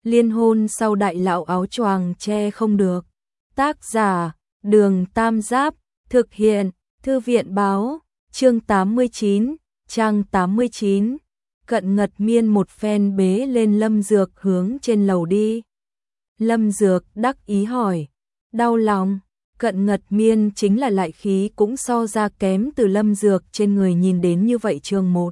Liên hôn sau đại lão áo choàng che không được. Tác giả, Đường Tam Giáp, thực hiện, Thư viện báo, chương 89, trang 89. Cận Ngật Miên một phen bế lên Lâm Dược hướng trên lầu đi. Lâm Dược đắc ý hỏi, đau lòng. Cận Ngật Miên chính là lại khí cũng so ra kém từ Lâm Dược trên người nhìn đến như vậy chương 1.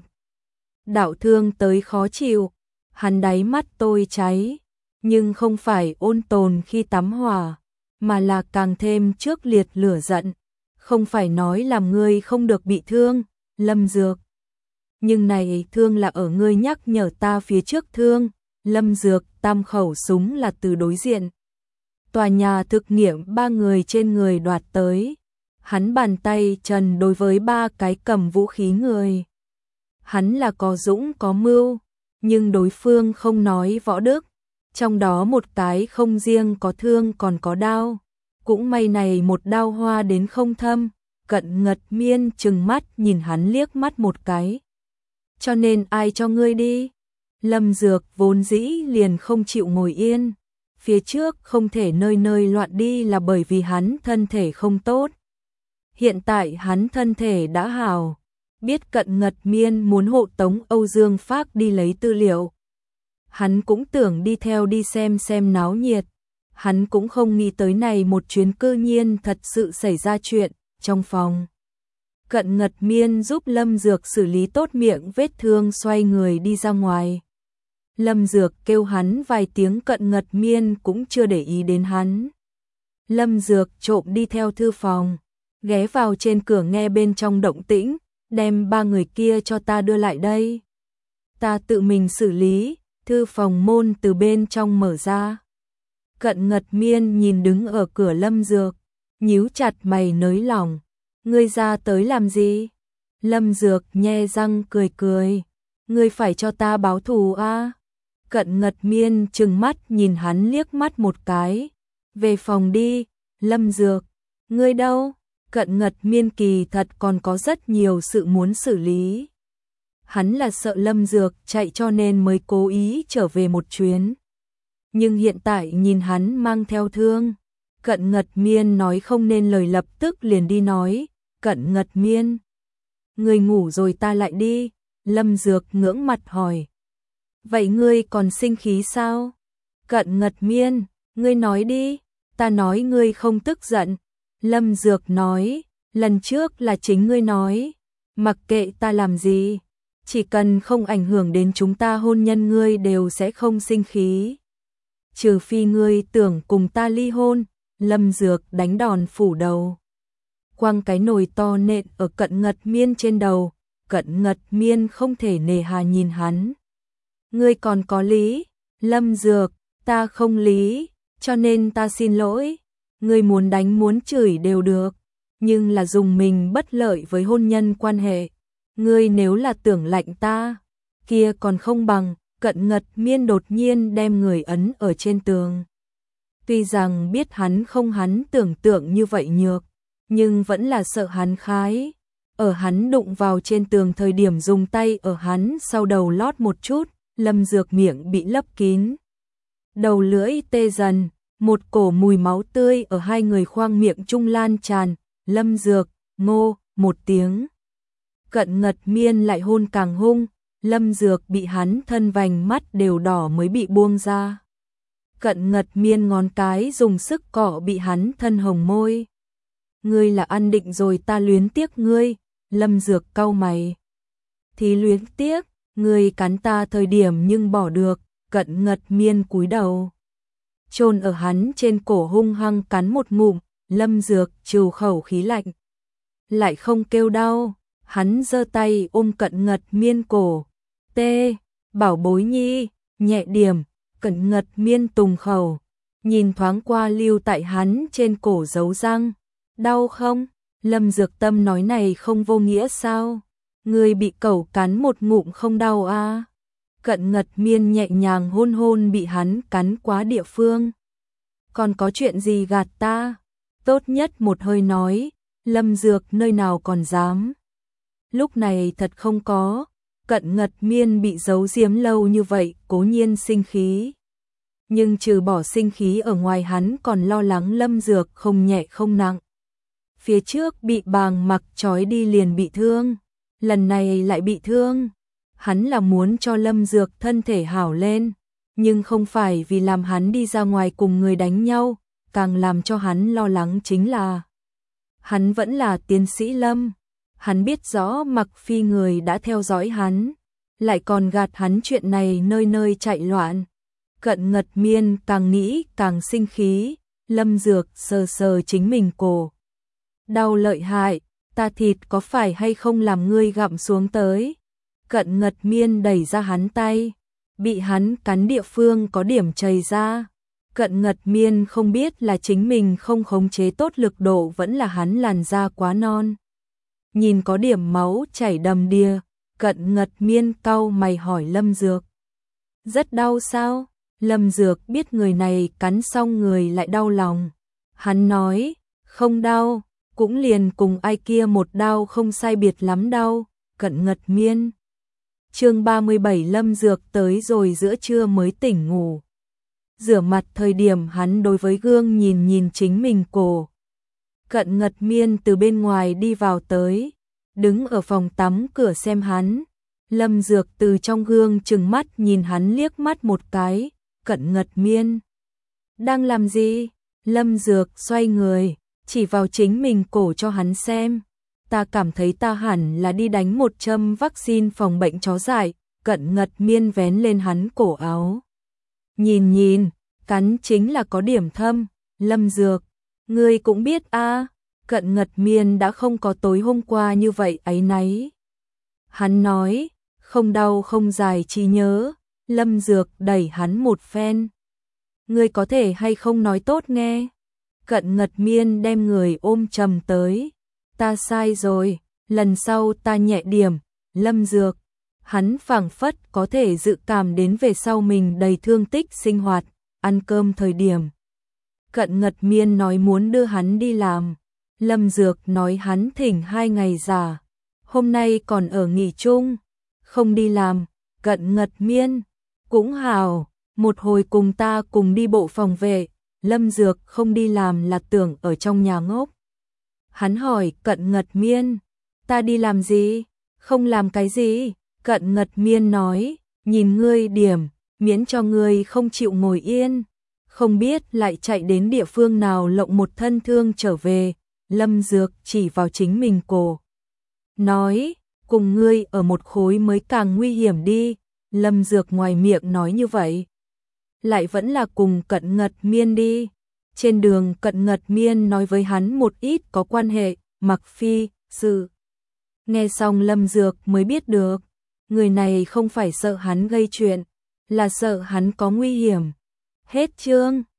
Đạo thương tới khó chịu, hắn đáy mắt tôi cháy, nhưng không phải ôn tồn khi tắm hỏa, mà là càng thêm trước liệt lửa giận. Không phải nói làm ngươi không được bị thương, Lâm Dược. Nhưng này thương là ở ngươi nhắc nhở ta phía trước thương. Lâm Dược tam khẩu súng là từ đối diện tòa nhà thực nghiệm 3 người trên người đoạt tới. Hắn bàn tay trần đối với 3 cái cầm vũ khí người. Hắn là có dũng có mưu, nhưng đối phương không nói võ đức. Trong đó một cái không riêng có thương còn có đao. Cũng may này một đao hoa đến không thâm. Cận Ngật Miên trừng mắt nhìn hắn liếc mắt một cái. Cho nên ai cho ngươi đi? Lâm Dược vốn dĩ liền không chịu ngồi yên. Phía trước không thể nơi nơi loạn đi là bởi vì hắn thân thể không tốt. Hiện tại hắn thân thể đã hào. Biết Cận Ngật Miên muốn hộ tống Âu Dương Phác đi lấy tư liệu. Hắn cũng tưởng đi theo đi xem náo nhiệt. Hắn cũng không nghĩ tới này một chuyến cư nhiên thật sự xảy ra chuyện trong phòng. Cận Ngật Miên giúp Lâm Dược xử lý tốt miệng vết thương xoay người đi ra ngoài. Lâm Dược kêu hắn vài tiếng Cận Ngật Miên cũng chưa để ý đến hắn. Lâm Dược trộm đi theo thư phòng, ghé vào trên cửa nghe bên trong động tĩnh, đem 3 người kia cho ta đưa lại đây. Ta tự mình xử lý, thư phòng môn từ bên trong mở ra. Cận Ngật Miên nhìn đứng ở cửa Lâm Dược, nhíu chặt mày nới lỏng. Ngươi ra tới làm gì? Lâm Dược nhe răng cười cười. Ngươi phải cho ta báo thù à? Cận Ngật Miên trừng mắt nhìn hắn liếc mắt một cái. Về phòng đi, Lâm Dược. Ngươi đâu? Cận Ngật Miên kỳ thật còn có rất nhiều sự muốn xử lý. Hắn là sợ Lâm Dược chạy cho nên mới cố ý trở về một chuyến. Nhưng hiện tại nhìn hắn mang theo thương. Cận Ngật Miên nói không nên lời lập tức liền đi nói. Cận Ngật Miên, ngươi ngủ rồi ta lại đi. Lâm Dược ngưỡng mặt hỏi. Vậy ngươi còn sinh khí sao? Cận Ngật Miên, ngươi nói đi. Ta nói ngươi không tức giận. Lâm Dược nói, lần trước là chính ngươi nói. Mặc kệ ta làm gì, chỉ cần không ảnh hưởng đến chúng ta hôn nhân ngươi đều sẽ không sinh khí. Trừ phi ngươi tưởng cùng ta ly hôn. Lâm Dược đánh đòn phủ đầu. Quăng cái nồi to nện ở Cận Ngật Miên trên đầu. Cận Ngật Miên không thể nề hà nhìn hắn. Ngươi còn có lý, Lâm Dược, ta không lý, cho nên ta xin lỗi. Ngươi muốn đánh muốn chửi đều được, nhưng là dùng mình bất lợi với hôn nhân quan hệ. Ngươi nếu là tưởng lạnh ta, kia còn không bằng. Cận Ngật Miên đột nhiên đem người ấn ở trên tường. Tuy rằng biết hắn không hắn tưởng tượng như vậy nhược, nhưng vẫn là sợ hắn khái. Ở hắn đụng vào trên tường thời điểm dùng tay ở hắn sau đầu lót một chút, Lâm Dược miệng bị lấp kín. Đầu lưỡi tê dần, một cổ mùi máu tươi ở hai người khoang miệng trung lan tràn. Lâm Dược, ngô, một tiếng. Cận Ngật Miên lại hôn càng hung, Lâm Dược bị hắn thân vành mắt đều đỏ mới bị buông ra. Cận Ngật Miên ngón cái dùng sức cọ bị hắn thân hồng môi. Ngươi là ăn định rồi ta luyến tiếc ngươi. Lâm Dược cau mày. Thì luyến tiếc, ngươi cắn ta thời điểm nhưng bỏ được. Cận Ngật Miên cúi đầu, chôn ở hắn trên cổ hung hăng cắn một ngụm. Lâm Dược trừ khẩu khí lạnh, lại không kêu đau. Hắn giơ tay ôm Cận Ngật Miên cổ. Tê, bảo bối nhi, nhẹ điểm. Cận Ngật Miên tùng khẩu, nhìn thoáng qua lưu tại hắn trên cổ dấu răng. Đau không? Lâm Dược Tâm nói này không vô nghĩa sao? Ngươi bị cẩu cắn một ngụm không đau à? Cận Ngật Miên nhẹ nhàng hôn hôn bị hắn cắn quá địa phương. Còn có chuyện gì gạt ta? Tốt nhất một hơi nói. Lâm Dược nơi nào còn dám. Lúc này thật không có. Cận Ngật Miên bị giấu giếm lâu như vậy, cố nhiên sinh khí. Nhưng trừ bỏ sinh khí ở ngoài hắn còn lo lắng Lâm Dược không nhẹ không nặng. Phía trước bị bàng mặc trói đi liền bị thương, lần này lại bị thương. Hắn là muốn cho Lâm Dược thân thể hảo lên, nhưng không phải vì làm hắn đi ra ngoài cùng người đánh nhau, càng làm cho hắn lo lắng chính là hắn vẫn là tiến sĩ Lâm. Hắn biết rõ Mặc Phi người đã theo dõi hắn, lại còn gạt hắn chuyện này nơi nơi chạy loạn. Cận Ngật Miên càng nghĩ càng sinh khí, Lâm Dược sờ sờ chính mình cổ. Đau lợi hại, ta thịt có phải hay không làm ngươi gặm xuống tới? Cận Ngật Miên đẩy ra hắn tay, bị hắn cắn địa phương có điểm chảy ra. Cận Ngật Miên không biết là chính mình không khống chế tốt lực độ vẫn là hắn làn da quá non. Nhìn có điểm máu chảy đầm đìa, Cận Ngật Miên cau mày hỏi Lâm Dược. Rất đau sao? Lâm Dược biết người này cắn xong người lại đau lòng. Hắn nói, không đau, cũng liền cùng ai kia một đau không sai biệt lắm đau. Cận Ngật Miên. Chương 37 Lâm Dược tới rồi giữa trưa mới tỉnh ngủ. Rửa mặt thời điểm hắn đối với gương nhìn nhìn chính mình cổ. Cận Ngật Miên từ bên ngoài đi vào tới, đứng ở phòng tắm cửa xem hắn. Lâm Dược từ trong gương trừng mắt nhìn hắn liếc mắt một cái. Cận Ngật Miên, đang làm gì? Lâm Dược xoay người, chỉ vào chính mình cổ cho hắn xem. Ta cảm thấy ta hẳn là đi đánh một châm vaccine phòng bệnh chó dại. Cận Ngật Miên vén lên hắn cổ áo. Nhìn nhìn, cắn chính là có điểm thâm. Lâm Dược, ngươi cũng biết a. Cận Ngật Miên đã không có tối hôm qua như vậy áy náy. Hắn nói, không đau không dài trí nhớ. Lâm Dược đẩy hắn một phen. Ngươi có thể hay không nói tốt nghe? Cận Ngật Miên đem người ôm chầm tới. Ta sai rồi, lần sau ta nhẹ điểm. Lâm Dược, hắn phảng phất có thể dự cảm đến về sau mình đầy thương tích sinh hoạt, ăn cơm thời điểm. Cận Ngật Miên nói muốn đưa hắn đi làm. Lâm Dược nói hắn thỉnh 2 ngày giả, hôm nay còn ở nghỉ chung, không đi làm. Cận Ngật Miên, cũng hào, một hồi cùng ta cùng đi bộ phòng vệ. Lâm Dược không đi làm là tưởng ở trong nhà ngốc. Hắn hỏi Cận Ngật Miên, ta đi làm gì? Không làm cái gì? Cận Ngật Miên nói, nhìn ngươi điểm, miễn cho ngươi không chịu ngồi yên. Không biết lại chạy đến địa phương nào lộng một thân thương trở về. Lâm Dược chỉ vào chính mình cổ. Nói, cùng ngươi ở một khối mới càng nguy hiểm đi. Lâm Dược ngoài miệng nói như vậy, lại vẫn là cùng Cận Ngật Miên đi. Trên đường Cận Ngật Miên nói với hắn một ít có quan hệ Mặc Phi sự. Nghe xong Lâm Dược mới biết được, người này không phải sợ hắn gây chuyện, là sợ hắn có nguy hiểm. Hết chương.